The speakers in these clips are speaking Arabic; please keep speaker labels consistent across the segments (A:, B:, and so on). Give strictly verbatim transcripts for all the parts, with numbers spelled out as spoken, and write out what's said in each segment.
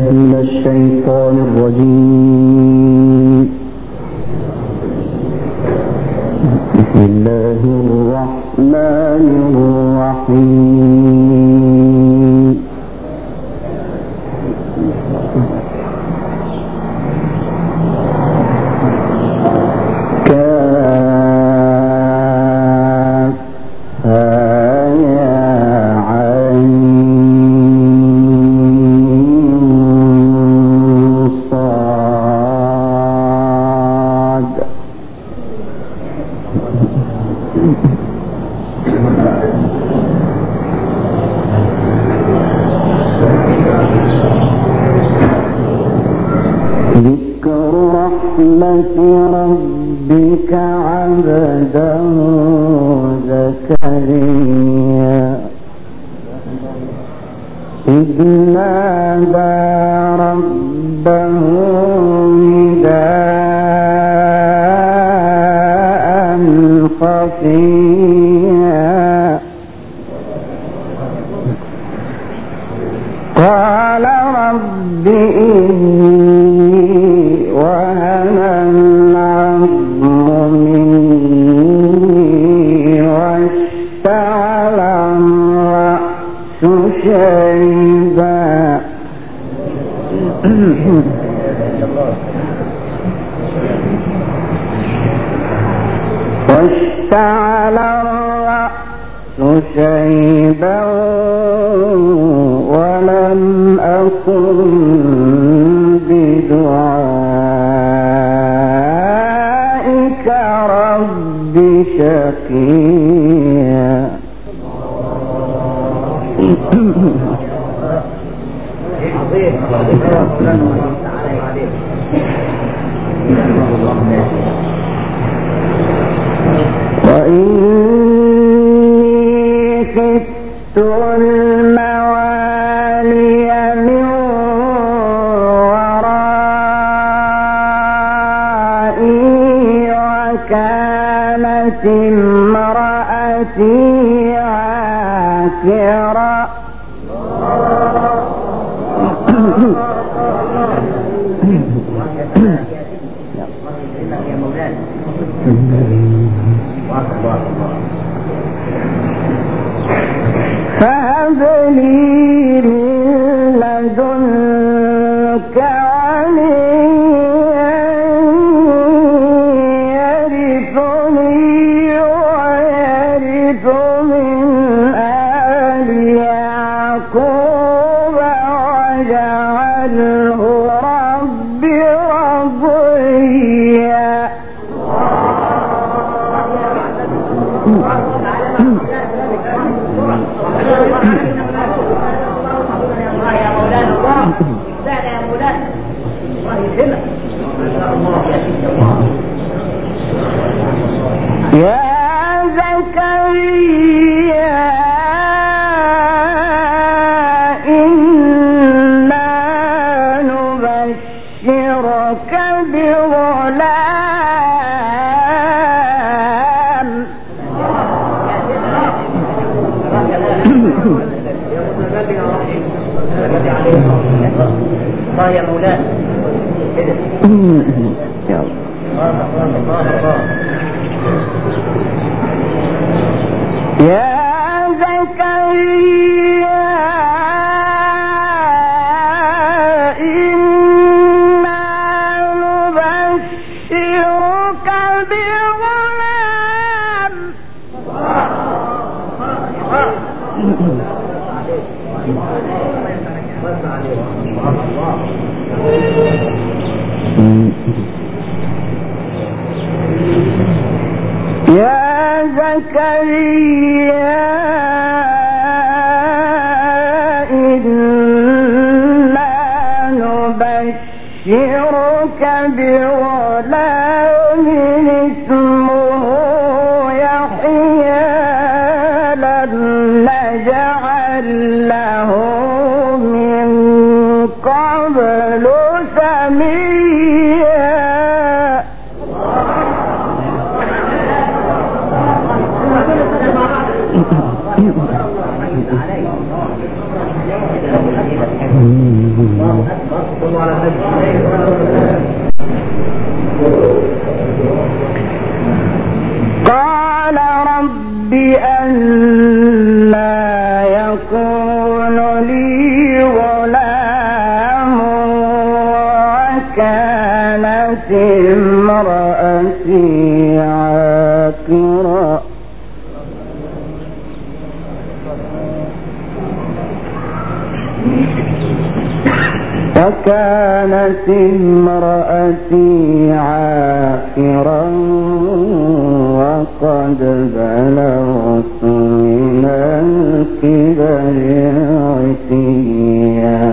A: بالله من الشيطان الرجيم. بسم الله الرحمن الرحيم. ربك عبده زكريا إذ نادى ربه نداء خفيا قال رب إني وهن العظم مني واشتعل الرأس شيبا واشتعل الرأس شيبا ولم أكن بدعائك رب شقيا وإني خفت الموالي من ورائي وكانت امرأتي عاقرا فهب لي من لدنك وليا يرثني ويرث من آل يعقوب واجعله رب رضيا. يا زكريا إنا نبشرك بغلام الله يا مولانا يا زكريا إنا نبشرك بغلام يا زكريا إنا نبشرك بغلام اسمه يحيى لم نجعل له من قبل سميا. قال رب أنى يكون لي غلام وكانت امرأتي عاقرا وكانت امرأتي عاقرا وقد بلغت من الكبر عتيا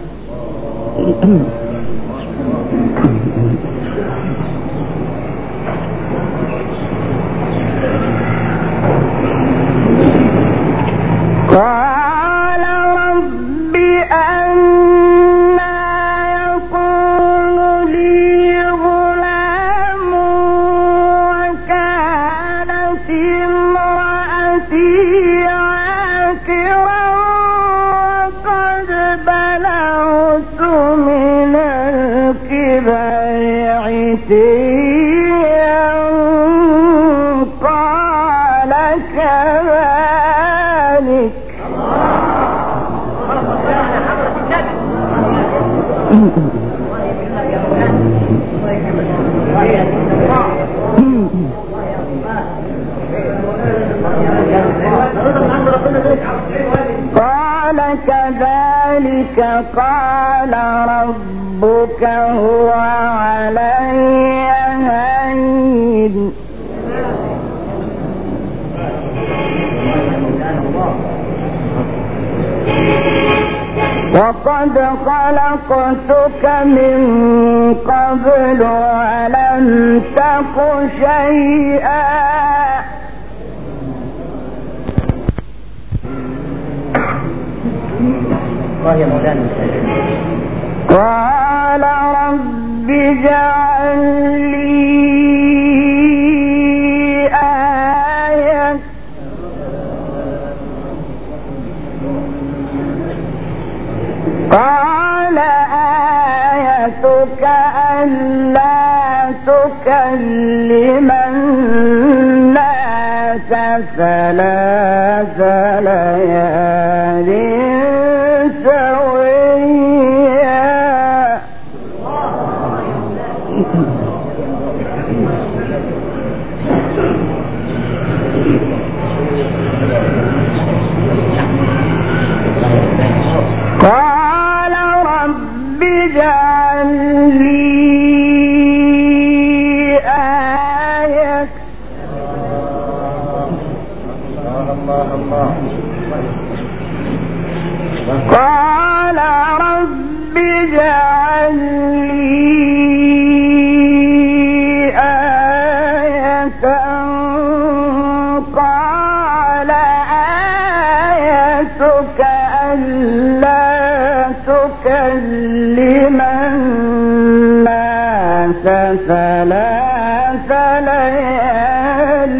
A: قال رب أنى يكون لي غلام وكانت امرأتي عاقرا وقد بلغت من الكبر عتيا قال كذلك قال كذلك قال ربك هو علي هين وقد خلقتك من قبل ولم تك شيئا قال رب اجعل لي آية قال آيتك ألا تكلم الناس ثلاث ليال سويا قال رب اجعل لي آية قال رب اجعل لي آية قال آيتك ألا تكلم الناس ثلاث ليال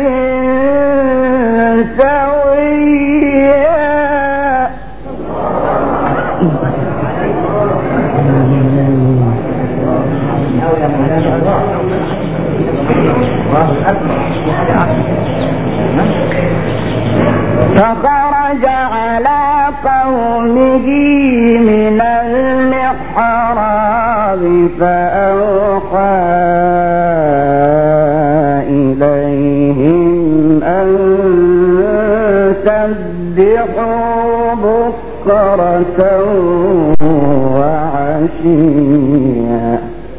A: سويا فخرج على قومه من المحراب فأوحى إليهم أن سبحوا بكرة وعشيا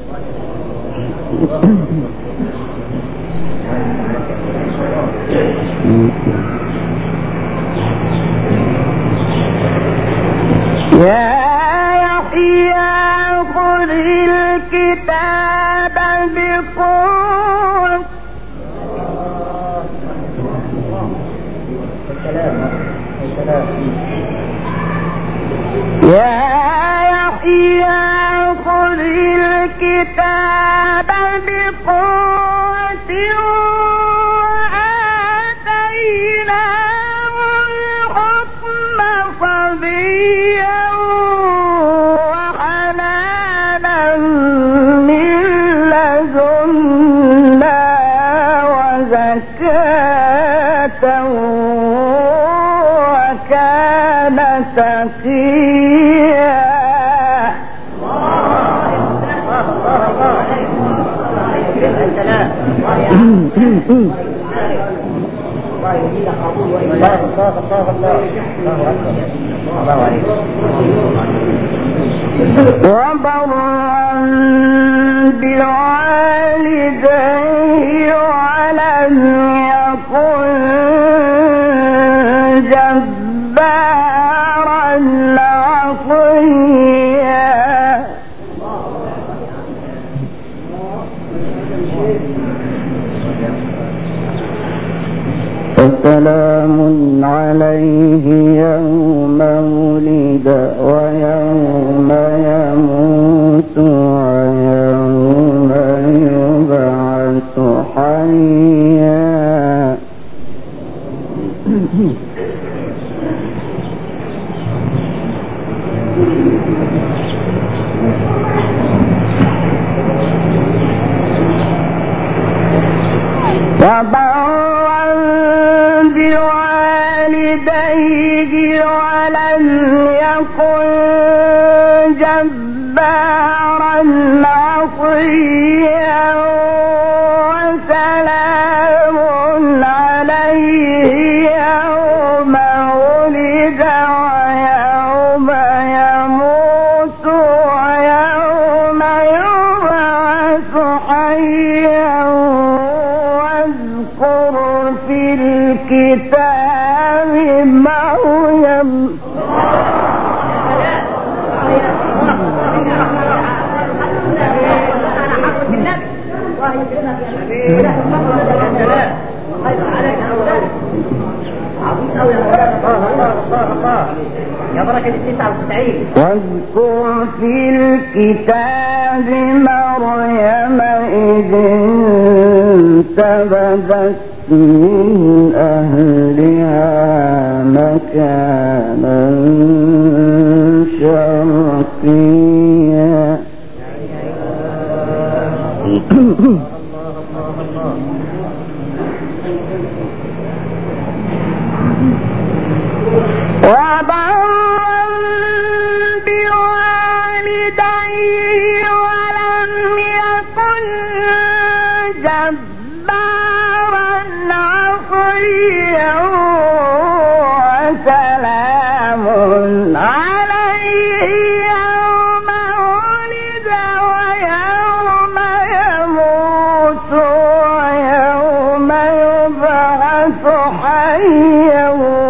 A: يا يحيى خذ الكتاب بقوة يا يحيى خذ الكتاب بقوة وآتيناه الحكم صبيا وحنانا تقيا وبرا بوالديه ولم يكن جبارا عصيا فسلام عليه يوم ولد ويوم يموت ويوم يبعث حيا وبرا بوالديه ولم يكن جبارا عصيا وسلام عليه يوم ولد ويوم يموت ويوم يبعث حيا واذكر في الكتاب مريم
B: يا بركة التسعة وتسعين
A: واذكر في الكتاب مريم إذ انتبذت من أهلها مكانا شرقيا وبرا بوالديه ولم يكن جبارا عصيا وسلام عليه يوم ولد ويوم يموت ويوم يبعث حيا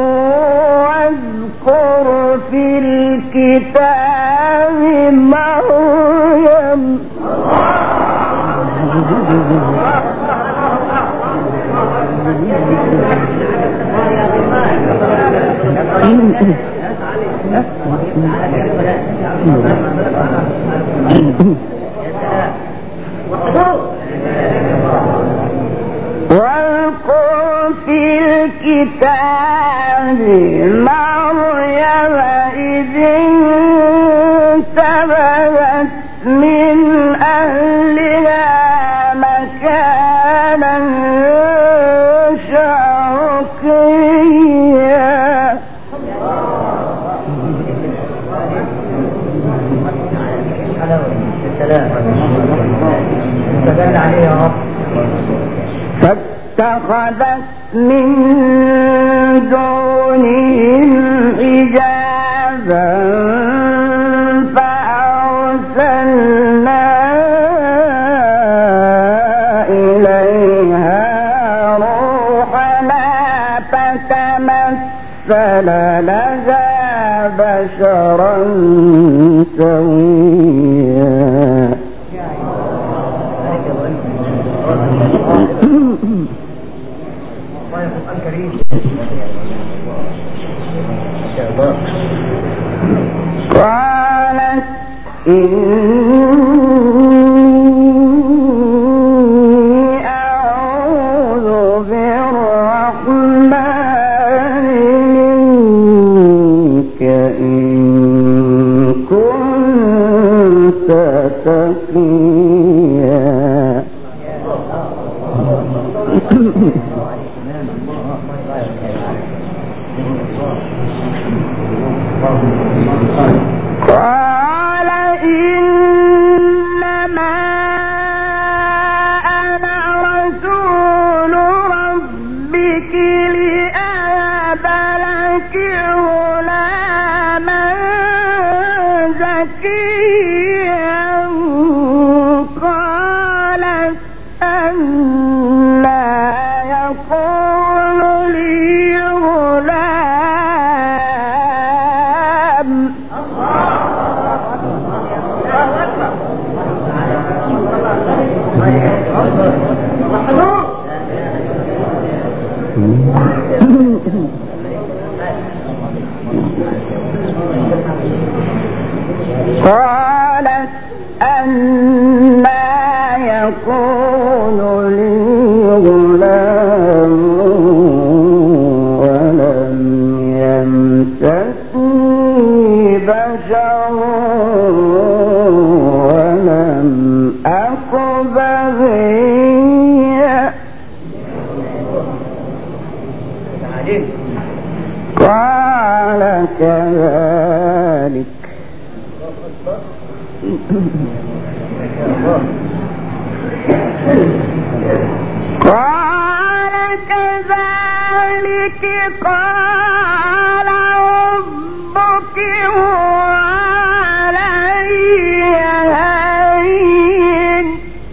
A: واذكر في الكتاب مريم واذكر في الكتاب مريم إذ انتبذت من أهلها مكانا شرقيا فاتخذت من دونهم حجابا فأرسلنا إليها روحنا فتمثل لها بشرا سويا قالت إني أعوذ بالرحمن منك إن كنت تقيا بكيا قالت أنى يكون لي غلام قالت أنى يكون لي غلام ولم يمسسني بشر ولم أك بغيا قال كذلك قال كذلك قال ربك هو علي هين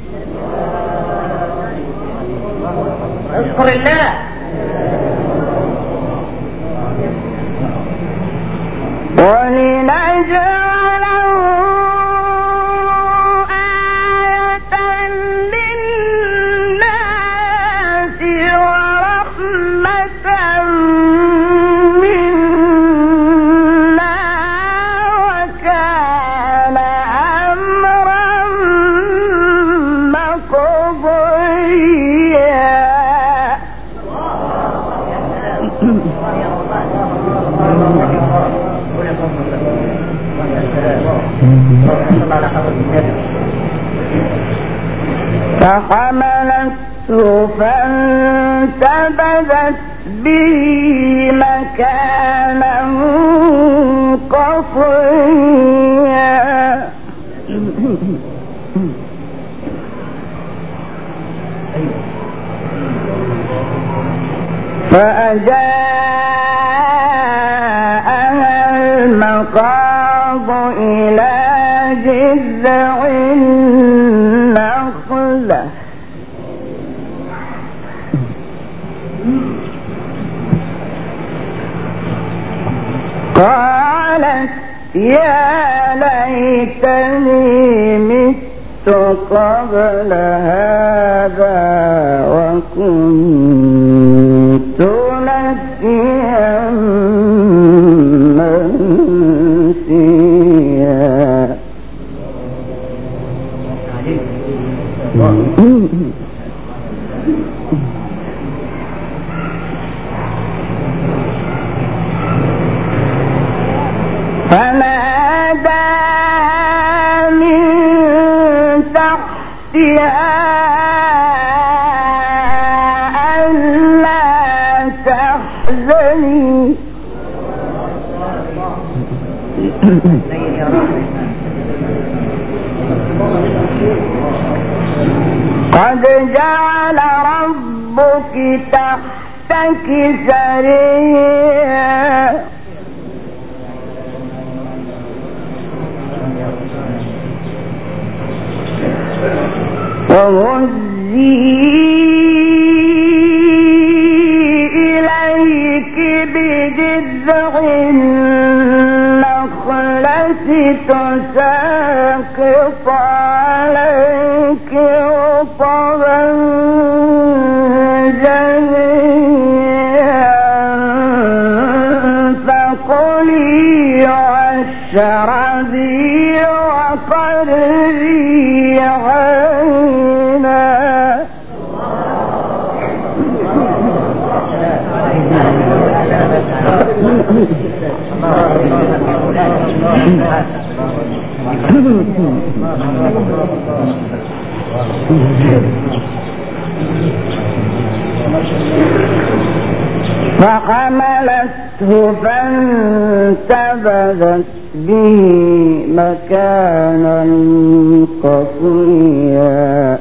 B: اذكر الله
A: ولنجعله آية للناس ورحمة منا وكان أمرا مقضيا فحملته فانتبذت به مكانا قصيا فأجاءها المخاض إلى جذع النخلة قالت يا ليتني مت قبل هذا وكنت نسيا منسيا فنادى من تحتها ألا تحزني قد جعل ربك تحتك سريا وهزي إليك بجذع النخلة تساقط عليك رطبا جنيا فكلي واشربي وقري عينا فحملته فانتبذت به مكانا قصيا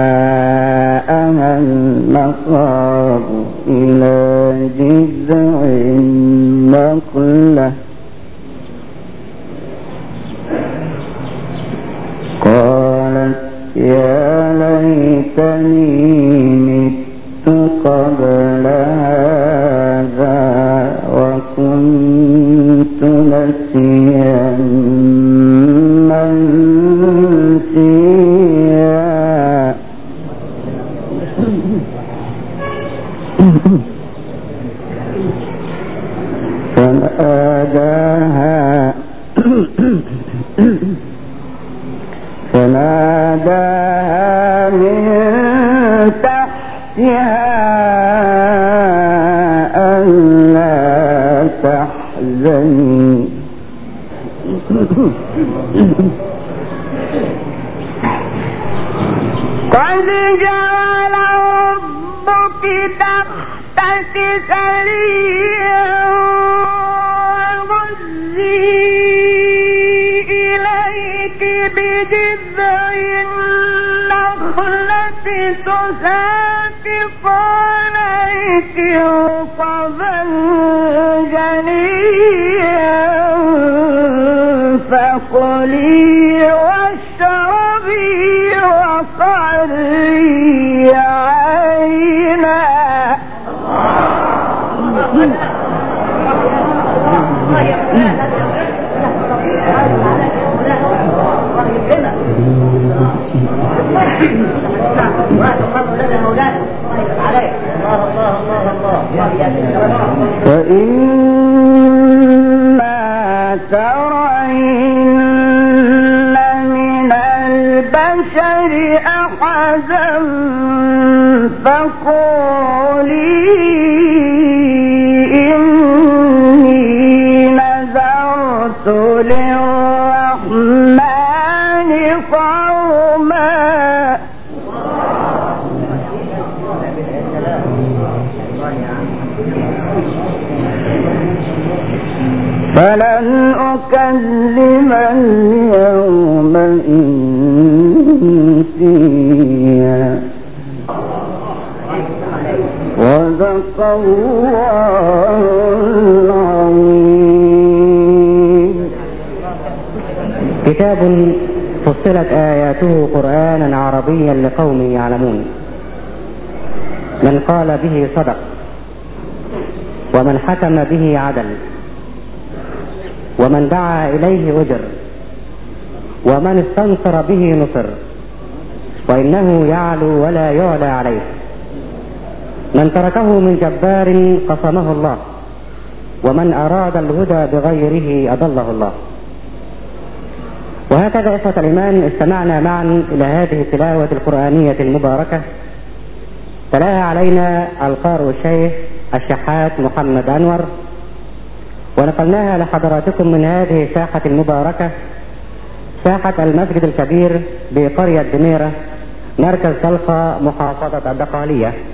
A: فأجاءها المخاض إلى جذع فناداها فناداها من تحتها ألا تحزني قد جعل ربك تحتك سريا وهزي إليك بجذع النخلة تساقط عليك رطبا جنيا فكلي واشربي وقري عينا فإما ترين من البشر أحدا فقولي إني نذرت للرحمن صوما فلن أكلم اليوم إنسيا وذق الله العظيم.
C: كتاب فصلت آياته قرآنا عربيا لقوم يعلمون. من قال به صدق ومن حكم به عدل ومن دعا إليه أجر ومن استنصر به نصر وإنه يعلو ولا يعلى عليه. من تركه من جبار قصمه الله ومن أراد الهدى بغيره أضله الله. وهكذا إخوة الإيمان استمعنا معا إلى هذه التلاوة القرآنية المباركة تلاها علينا القارئ الشيخ الشحات محمد أنور، ونقلناها لحضراتكم من هذه الساحة المباركة، ساحة المسجد الكبير بقرية دميرة مركز طلخة محافظة الدقهلية.